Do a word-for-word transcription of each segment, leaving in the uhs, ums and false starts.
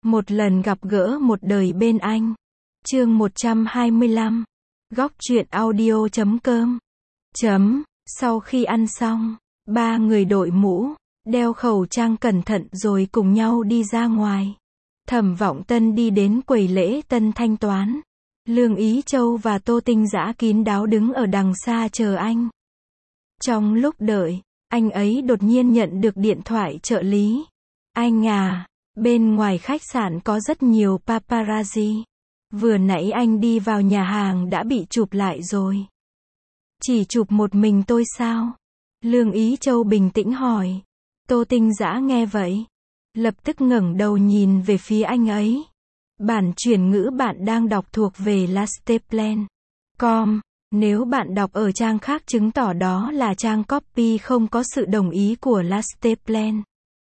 Một lần gặp gỡ một đời bên anh. Chương một trăm hai mươi lăm. Góc truyện audio chấm com. Chấm. Sau khi ăn xong, ba người đội mũ, đeo khẩu trang cẩn thận rồi cùng nhau đi ra ngoài. Thẩm Vọng Tân đi đến quầy lễ tân thanh toán. Lương Ý Châu và Tô Tinh Dã kín đáo đứng ở đằng xa chờ anh. Trong lúc đợi, anh ấy đột nhiên nhận được điện thoại trợ lý. Anh à, bên ngoài khách sạn có rất nhiều paparazzi. Vừa nãy anh đi vào nhà hàng đã bị chụp lại rồi. Chỉ chụp một mình tôi sao? Lương Ý Châu bình tĩnh hỏi. Tô Tinh Dã nghe vậy, lập tức ngẩng đầu nhìn về phía anh ấy. Bản chuyển ngữ bạn đang đọc thuộc về lasteplan chấm com. Nếu bạn đọc ở trang khác chứng tỏ đó là trang copy không có sự đồng ý của lasteplan.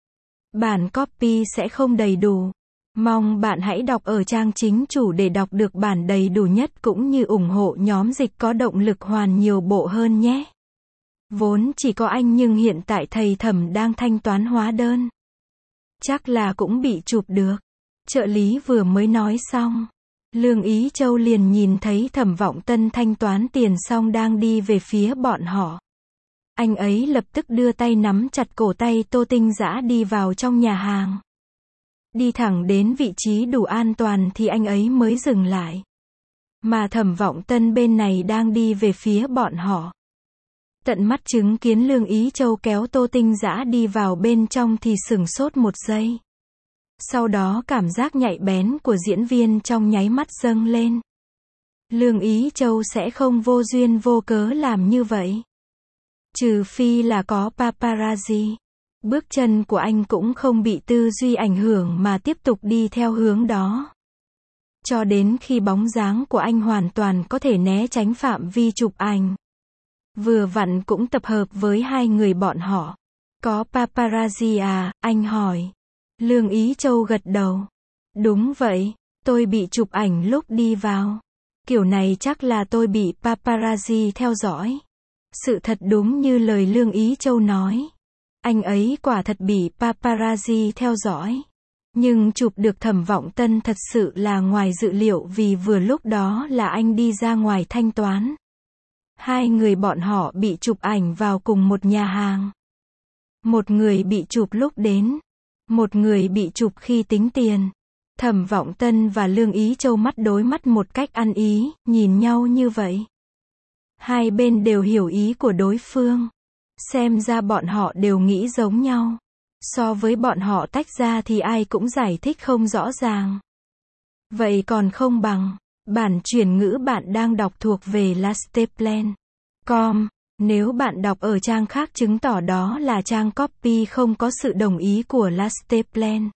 Bản copy sẽ không đầy đủ. Mong bạn hãy đọc ở trang chính chủ để đọc được bản đầy đủ nhất cũng như ủng hộ nhóm dịch có động lực hoàn nhiều bộ hơn nhé. Vốn chỉ có anh nhưng hiện tại thầy Thẩm đang thanh toán hóa đơn. Chắc là cũng bị chụp được. Trợ lý vừa mới nói xong, Lương Ý Châu liền nhìn thấy Thẩm Vọng Tân thanh toán tiền xong đang đi về phía bọn họ. Anh ấy lập tức đưa tay nắm chặt cổ tay Tô Tinh Dã đi vào trong nhà hàng. Đi thẳng đến vị trí đủ an toàn thì anh ấy mới dừng lại. Mà Thẩm Vọng Tân bên này đang đi về phía bọn họ. Tận mắt chứng kiến Lương Ý Châu kéo Tô Tinh Dã đi vào bên trong thì sửng sốt một giây. Sau đó cảm giác nhạy bén của diễn viên trong nháy mắt dâng lên. Lương Ý Châu sẽ không vô duyên vô cớ làm như vậy. Trừ phi là có paparazzi. Bước chân của anh cũng không bị tư duy ảnh hưởng mà tiếp tục đi theo hướng đó. Cho đến khi bóng dáng của anh hoàn toàn có thể né tránh phạm vi chụp ảnh. Vừa vặn cũng tập hợp với hai người bọn họ. Có paparazzi à, anh hỏi. Lương Ý Châu gật đầu. Đúng vậy, tôi bị chụp ảnh lúc đi vào. Kiểu này chắc là tôi bị paparazzi theo dõi. Sự thật đúng như lời Lương Ý Châu nói. Anh ấy quả thật bị paparazzi theo dõi. Nhưng chụp được Thẩm Vọng Tân thật sự là ngoài dự liệu vì vừa lúc đó là anh đi ra ngoài thanh toán. Hai người bọn họ bị chụp ảnh vào cùng một nhà hàng. Một người bị chụp lúc đến. Một người bị chụp khi tính tiền. Thẩm Vọng Tân và Lương Ý Châu mắt đối mắt một cách ăn ý, nhìn nhau như vậy. Hai bên đều hiểu ý của đối phương. Xem ra bọn họ đều nghĩ giống nhau. So với bọn họ tách ra thì ai cũng giải thích không rõ ràng. Vậy còn không bằng, bản chuyển ngữ bạn đang đọc thuộc về lasteplan chấm com. Nếu bạn đọc ở trang khác chứng tỏ đó là trang copy không có sự đồng ý của lasteplan.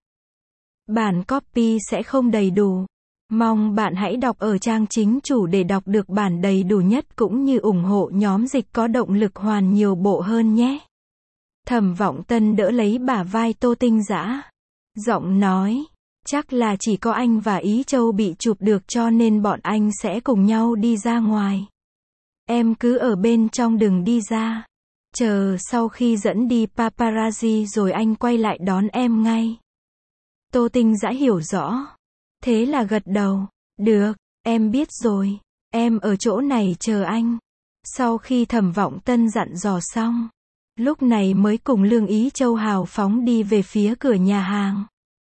Bản copy sẽ không đầy đủ. Mong bạn hãy đọc ở trang chính chủ để đọc được bản đầy đủ nhất cũng như ủng hộ nhóm dịch có động lực hoàn nhiều bộ hơn nhé. Thẩm Vọng Tân đỡ lấy bả vai Tô Tinh Dã. Giọng nói, chắc là chỉ có anh và Ý Châu bị chụp được cho nên bọn anh sẽ cùng nhau đi ra ngoài. Em cứ ở bên trong đừng đi ra. Chờ sau khi dẫn đi paparazzi rồi anh quay lại đón em ngay. Tô Tinh Dã hiểu rõ. Thế là gật đầu. Được, em biết rồi. Em ở chỗ này chờ anh. Sau khi Thẩm Vọng Tân dặn dò xong, lúc này mới cùng Lương Ý Châu hào phóng đi về phía cửa nhà hàng.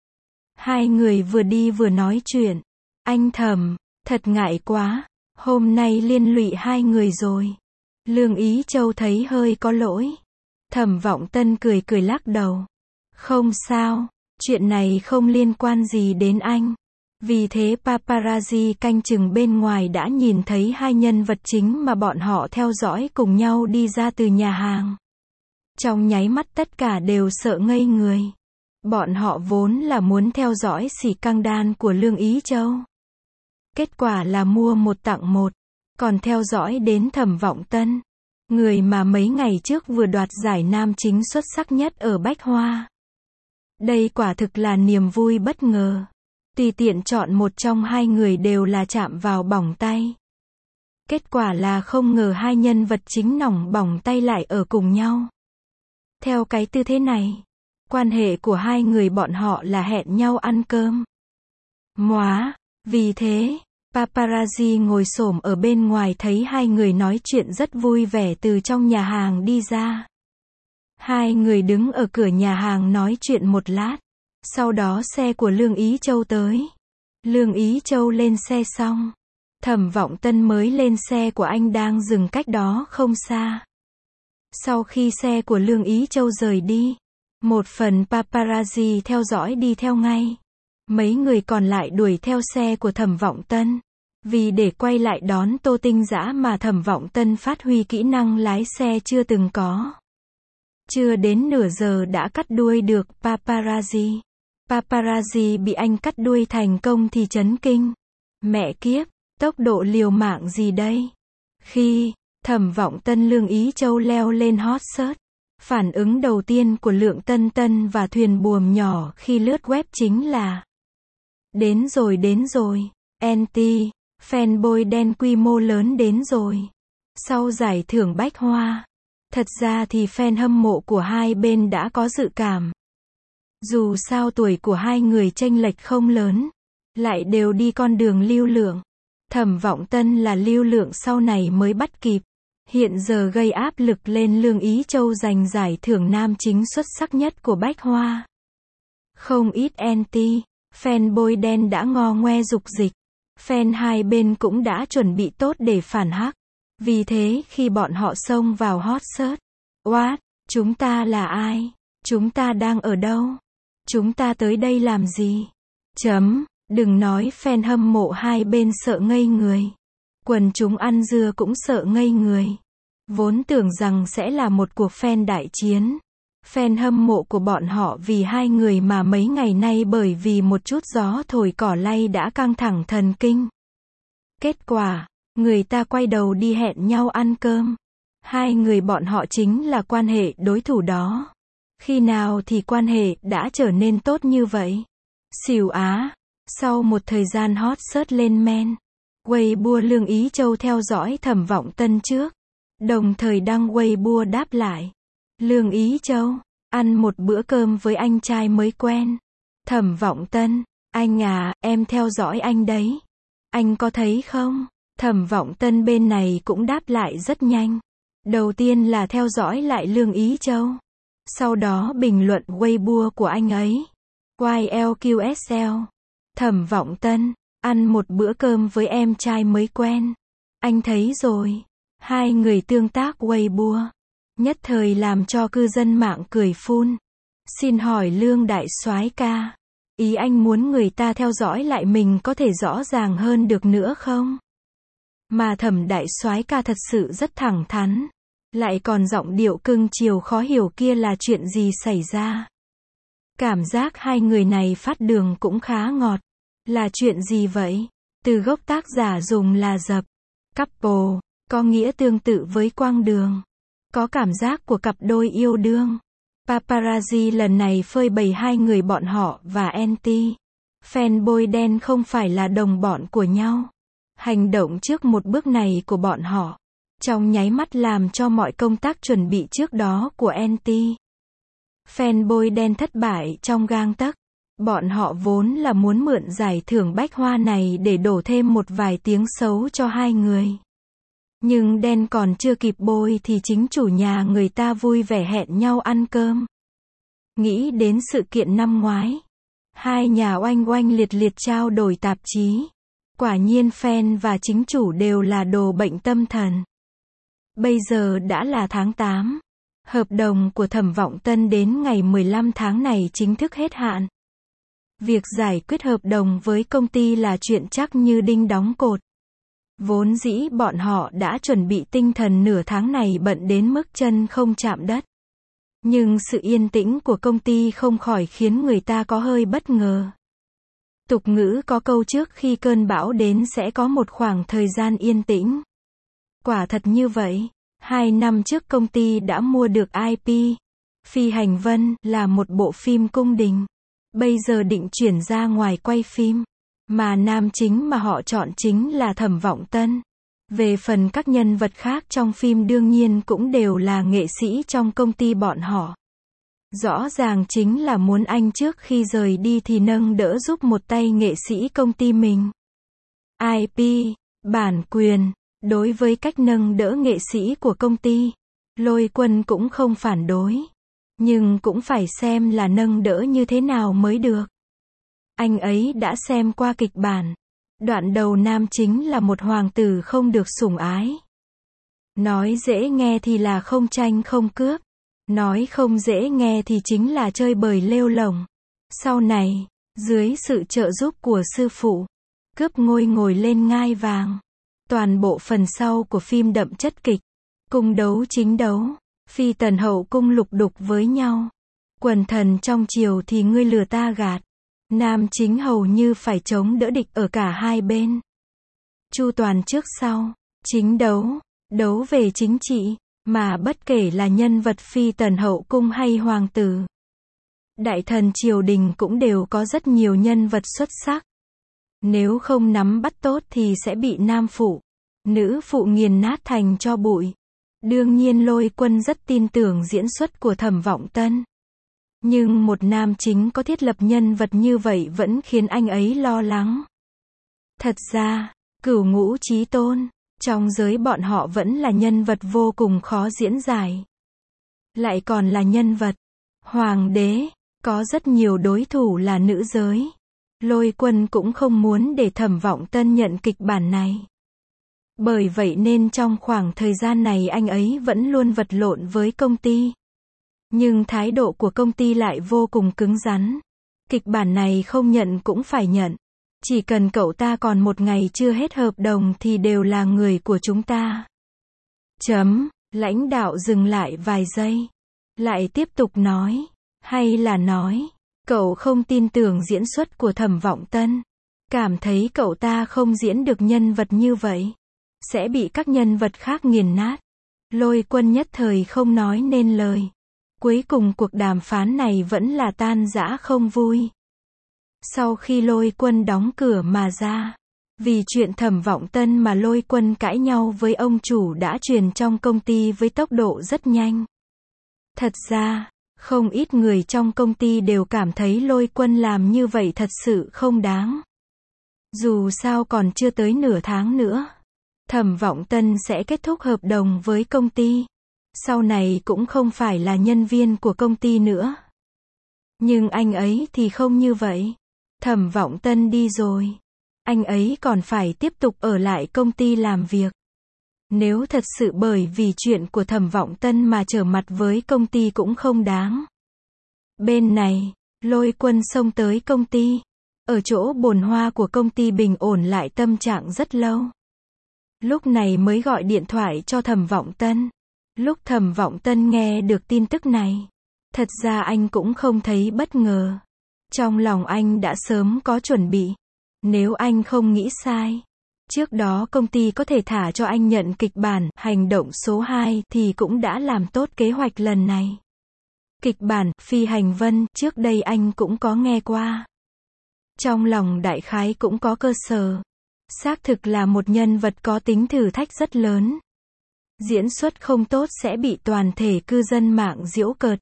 Hai người vừa đi vừa nói chuyện. Anh Thẩm, thật ngại quá. Hôm nay liên lụy hai người rồi. Lương Ý Châu thấy hơi có lỗi. Thẩm Vọng Tân cười cười lắc đầu. Không sao, chuyện này không liên quan gì đến anh. Vì thế paparazzi canh chừng bên ngoài đã nhìn thấy hai nhân vật chính mà bọn họ theo dõi cùng nhau đi ra từ nhà hàng. Trong nháy mắt tất cả đều sợ ngây người. Bọn họ vốn là muốn theo dõi xỉ căng đan của Lương Ý Châu. Kết quả là mua một tặng một. Còn theo dõi đến Thẩm Vọng Tân. Người mà mấy ngày trước vừa đoạt giải nam chính xuất sắc nhất ở Bách Hoa. Đây quả thực là niềm vui bất ngờ. Tùy tiện chọn một trong hai người đều là chạm vào bỏng tay. Kết quả là không ngờ hai nhân vật chính nòng bỏng tay lại ở cùng nhau. Theo cái tư thế này, quan hệ của hai người bọn họ là hẹn nhau ăn cơm. Móa. Vì thế, paparazzi ngồi xổm ở bên ngoài thấy hai người nói chuyện rất vui vẻ từ trong nhà hàng đi ra. Hai người đứng ở cửa nhà hàng nói chuyện một lát. Sau đó xe của Lương Ý Châu tới. Lương Ý Châu lên xe xong. Thẩm Vọng Tân mới lên xe của anh đang dừng cách đó không xa. Sau khi xe của Lương Ý Châu rời đi, một phần paparazzi theo dõi đi theo ngay. Mấy người còn lại đuổi theo xe của Thẩm Vọng Tân. Vì để quay lại đón Tô Tinh Dã mà Thẩm Vọng Tân phát huy kỹ năng lái xe chưa từng có. Chưa đến nửa giờ đã cắt đuôi được paparazzi. Paparazzi bị anh cắt đuôi thành công thì chấn kinh. Mẹ kiếp, tốc độ liều mạng gì đây? Khi Thẩm Vọng Tân Lương Ý Châu leo lên hot search, phản ứng đầu tiên của Lượng Tân Tân và Thuyền Buồm Nhỏ khi lướt web chính là: đến rồi đến rồi, anti, fanboy đen quy mô lớn đến rồi. Sau giải thưởng Bách Hoa, thật ra thì fan hâm mộ của hai bên đã có dự cảm. Dù sao tuổi của hai người chênh lệch không lớn, lại đều đi con đường lưu lượng. Thẩm Vọng Tân là lưu lượng sau này mới bắt kịp. Hiện giờ gây áp lực lên Lương Ý Châu giành giải thưởng nam chính xuất sắc nhất của Bách Hoa. Không ít anti, fanboy đen đã ngò ngoe dục dịch. Fan hai bên cũng đã chuẩn bị tốt để phản hắc. Vì thế khi bọn họ xông vào hot search, what? Chúng ta là ai? Chúng ta đang ở đâu? Chúng ta tới đây làm gì? Chấm. Đừng nói fan hâm mộ hai bên sợ ngây người. Quần chúng ăn dưa cũng sợ ngây người. Vốn tưởng rằng sẽ là một cuộc fan đại chiến. Fan hâm mộ của bọn họ vì hai người mà mấy ngày nay bởi vì một chút gió thổi cỏ lay đã căng thẳng thần kinh. Kết quả, người ta quay đầu đi hẹn nhau ăn cơm. Hai người bọn họ chính là quan hệ đối thủ đó. Khi nào thì quan hệ đã trở nên tốt như vậy? Xỉu á. Sau một thời gian hot search lên men, Weibo Lương Ý Châu theo dõi Thẩm Vọng Tân trước, đồng thời đăng Weibo đáp lại. Lương Ý Châu, ăn một bữa cơm với anh trai mới quen. Thẩm Vọng Tân, anh à, em theo dõi anh đấy. Anh có thấy không? Thẩm Vọng Tân bên này cũng đáp lại rất nhanh. Đầu tiên là theo dõi lại Lương Ý Châu. Sau đó bình luận Weibo của anh ấy. Y L Q S L. Thẩm Vọng Tân, ăn một bữa cơm với em trai mới quen. Anh thấy rồi. Hai người tương tác Weibo. Nhất thời làm cho cư dân mạng cười phun. Xin hỏi Lương đại soái ca, ý anh muốn người ta theo dõi lại mình có thể rõ ràng hơn được nữa không? Mà Thẩm đại soái ca thật sự rất thẳng thắn. Lại còn giọng điệu cưng chiều khó hiểu kia là chuyện gì xảy ra? Cảm giác hai người này phát đường cũng khá ngọt. Là chuyện gì vậy? Từ gốc tác giả dùng là dập. Couple, có nghĩa tương tự với quang đường. Có cảm giác của cặp đôi yêu đương. Paparazzi lần này phơi bày hai người bọn họ và anti. Fanboy đen không phải là đồng bọn của nhau. Hành động trước một bước này của bọn họ, trong nháy mắt làm cho mọi công tác chuẩn bị trước đó của anti. Fanboy đen thất bại trong gang tấc. Bọn họ vốn là muốn mượn giải thưởng Bách Hoa này để đổ thêm một vài tiếng xấu cho hai người. Nhưng đen còn chưa kịp bôi thì chính chủ nhà người ta vui vẻ hẹn nhau ăn cơm. Nghĩ đến sự kiện năm ngoái, hai nhà oanh oanh liệt liệt trao đổi tạp chí. Quả nhiên fan và chính chủ đều là đồ bệnh tâm thần. Bây giờ đã là tháng tám. Hợp đồng của Thẩm Vọng Tân đến ngày mười lăm tháng này chính thức hết hạn. Việc giải quyết hợp đồng với công ty là chuyện chắc như đinh đóng cột. Vốn dĩ bọn họ đã chuẩn bị tinh thần nửa tháng này bận đến mức chân không chạm đất. Nhưng sự yên tĩnh của công ty không khỏi khiến người ta có hơi bất ngờ. Tục ngữ có câu trước khi cơn bão đến sẽ có một khoảng thời gian yên tĩnh. Quả thật như vậy. Hai năm trước công ty đã mua được I P. Phi Hành Vân là một bộ phim cung đình. Bây giờ định chuyển ra ngoài quay phim. Mà nam chính mà họ chọn chính là Thẩm Vọng Tân. Về phần các nhân vật khác trong phim đương nhiên cũng đều là nghệ sĩ trong công ty bọn họ. Rõ ràng chính là muốn anh trước khi rời đi thì nâng đỡ giúp một tay nghệ sĩ công ty mình. i pê, bản quyền, đối với cách nâng đỡ nghệ sĩ của công ty, Lôi Quân cũng không phản đối. Nhưng cũng phải xem là nâng đỡ như thế nào mới được. Anh ấy đã xem qua kịch bản. Đoạn đầu nam chính là một hoàng tử không được sủng ái. Nói dễ nghe thì là không tranh không cướp. Nói không dễ nghe thì chính là chơi bời lêu lổng. Sau này, dưới sự trợ giúp của sư phụ, cướp ngôi ngồi lên ngai vàng. Toàn bộ phần sau của phim đậm chất kịch. Cung đấu chính đấu. Phi tần hậu cung lục đục với nhau. Quần thần trong triều thì ngươi lừa ta gạt. Nam chính hầu như phải chống đỡ địch ở cả hai bên. Chu toàn trước sau. Chính đấu. Đấu về chính trị. Mà bất kể là nhân vật phi tần hậu cung hay hoàng tử. Đại thần triều đình cũng đều có rất nhiều nhân vật xuất sắc. Nếu không nắm bắt tốt thì sẽ bị nam phụ, nữ phụ nghiền nát thành tro bụi. Đương nhiên Lôi Quân rất tin tưởng diễn xuất của Thẩm Vọng Tân. Nhưng một nam chính có thiết lập nhân vật như vậy vẫn khiến anh ấy lo lắng. Thật ra, Cửu Ngũ Chí Tôn, trong giới bọn họ vẫn là nhân vật vô cùng khó diễn giải. Lại còn là nhân vật hoàng đế, có rất nhiều đối thủ là nữ giới. Lôi Quân cũng không muốn để Thẩm Vọng Tân nhận kịch bản này. Bởi vậy nên trong khoảng thời gian này anh ấy vẫn luôn vật lộn với công ty. Nhưng thái độ của công ty lại vô cùng cứng rắn. Kịch bản này không nhận cũng phải nhận. Chỉ cần cậu ta còn một ngày chưa hết hợp đồng thì đều là người của chúng ta. Chấm, lãnh đạo dừng lại vài giây. Lại tiếp tục nói. Hay là nói, cậu không tin tưởng diễn xuất của Thẩm Vọng Tân. Cảm thấy cậu ta không diễn được nhân vật như vậy. Sẽ bị các nhân vật khác nghiền nát. Lôi Quân nhất thời không nói nên lời. Cuối cùng cuộc đàm phán này vẫn là tan rã không vui. Sau khi Lôi Quân đóng cửa mà ra, vì chuyện Thẩm Vọng Tân mà Lôi Quân cãi nhau với ông chủ đã truyền trong công ty với tốc độ rất nhanh. Thật ra, không ít người trong công ty đều cảm thấy Lôi Quân làm như vậy thật sự không đáng. Dù sao còn chưa tới nửa tháng nữa, Thẩm Vọng Tân sẽ kết thúc hợp đồng với công ty. Sau này cũng không phải là nhân viên của công ty nữa. Nhưng anh ấy thì không như vậy. Thẩm Vọng Tân đi rồi. Anh ấy còn phải tiếp tục ở lại công ty làm việc. Nếu thật sự bởi vì chuyện của Thẩm Vọng Tân mà trở mặt với công ty cũng không đáng. Bên này, Lôi Quân xông tới công ty. Ở chỗ bồn hoa của công ty bình ổn lại tâm trạng rất lâu. Lúc này mới gọi điện thoại cho Thẩm Vọng Tân. Lúc Thẩm Vọng Tân nghe được tin tức này, thật ra anh cũng không thấy bất ngờ. Trong lòng anh đã sớm có chuẩn bị. Nếu anh không nghĩ sai, trước đó công ty có thể thả cho anh nhận kịch bản hành động số hai thì cũng đã làm tốt kế hoạch lần này. Kịch bản Phi Hành Vân trước đây anh cũng có nghe qua. Trong lòng đại khái cũng có cơ sở. Xác thực là một nhân vật có tính thử thách rất lớn. Diễn xuất không tốt sẽ bị toàn thể cư dân mạng giễu cợt.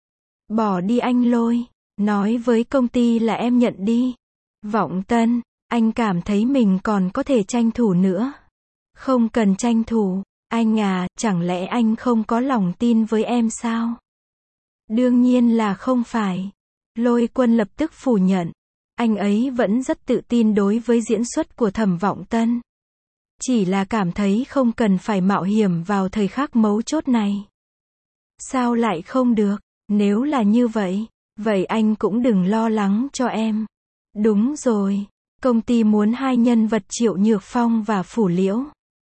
Bỏ đi anh Lôi, nói với công ty là em nhận đi. Vọng Tân, anh cảm thấy mình còn có thể tranh thủ nữa. Không cần tranh thủ, anh à, chẳng lẽ anh không có lòng tin với em sao? Đương nhiên là không phải. Lôi Quân lập tức phủ nhận. Anh ấy vẫn rất tự tin đối với diễn xuất của Thẩm Vọng Tân. Chỉ là cảm thấy không cần phải mạo hiểm vào thời khắc mấu chốt này. Sao lại không được? Nếu là như vậy, vậy anh cũng đừng lo lắng cho em. Đúng rồi, công ty muốn hai nhân vật Triệu Nhược Phong và Phủ Liễu.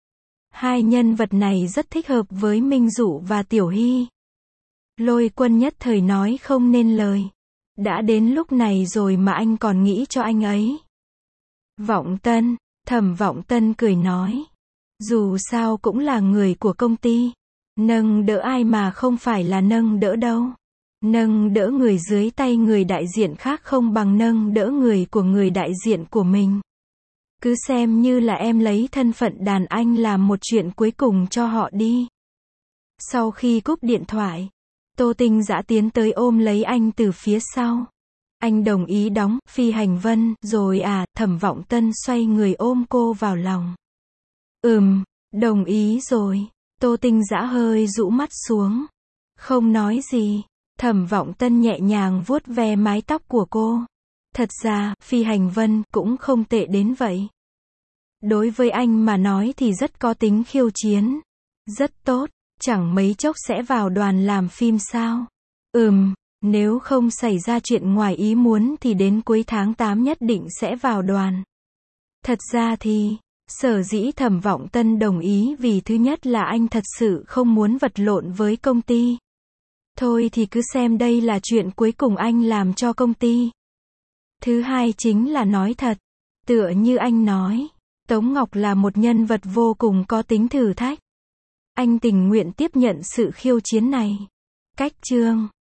Hai nhân vật này rất thích hợp với Minh Dụ và Tiểu Hy. Lôi Quân nhất thời nói không nên lời. Đã đến lúc này rồi mà anh còn nghĩ cho anh ấy. Vọng Tân, Thẩm Vọng Tân cười nói. Dù sao cũng là người của công ty. Nâng đỡ ai mà không phải là nâng đỡ đâu. Nâng đỡ người dưới tay người đại diện khác không bằng nâng đỡ người của người đại diện của mình. Cứ xem như là em lấy thân phận đàn anh làm một chuyện cuối cùng cho họ đi. Sau khi cúp điện thoại, Tô Tinh Dã tiến tới ôm lấy anh từ phía sau. Anh đồng ý đóng Phi Hành Vân, rồi à, Thẩm Vọng Tân xoay người ôm cô vào lòng. Ừm, đồng ý rồi. Tô Tinh Dã hơi rũ mắt xuống. Không nói gì. Thẩm Vọng Tân nhẹ nhàng vuốt ve mái tóc của cô. Thật ra, Phi Hành Vân cũng không tệ đến vậy. Đối với anh mà nói thì rất có tính khiêu chiến. Rất tốt, chẳng mấy chốc sẽ vào đoàn làm phim sao? Ừm, nếu không xảy ra chuyện ngoài ý muốn thì đến cuối tháng tám nhất định sẽ vào đoàn. Thật ra thì, sở dĩ Thẩm Vọng Tân đồng ý vì thứ nhất là anh thật sự không muốn vật lộn với công ty. Thôi thì cứ xem đây là chuyện cuối cùng anh làm cho công ty. Thứ hai chính là nói thật. Tựa như anh nói, Tống Ngọc là một nhân vật vô cùng có tính thử thách. Anh tình nguyện tiếp nhận sự khiêu chiến này. Cách chương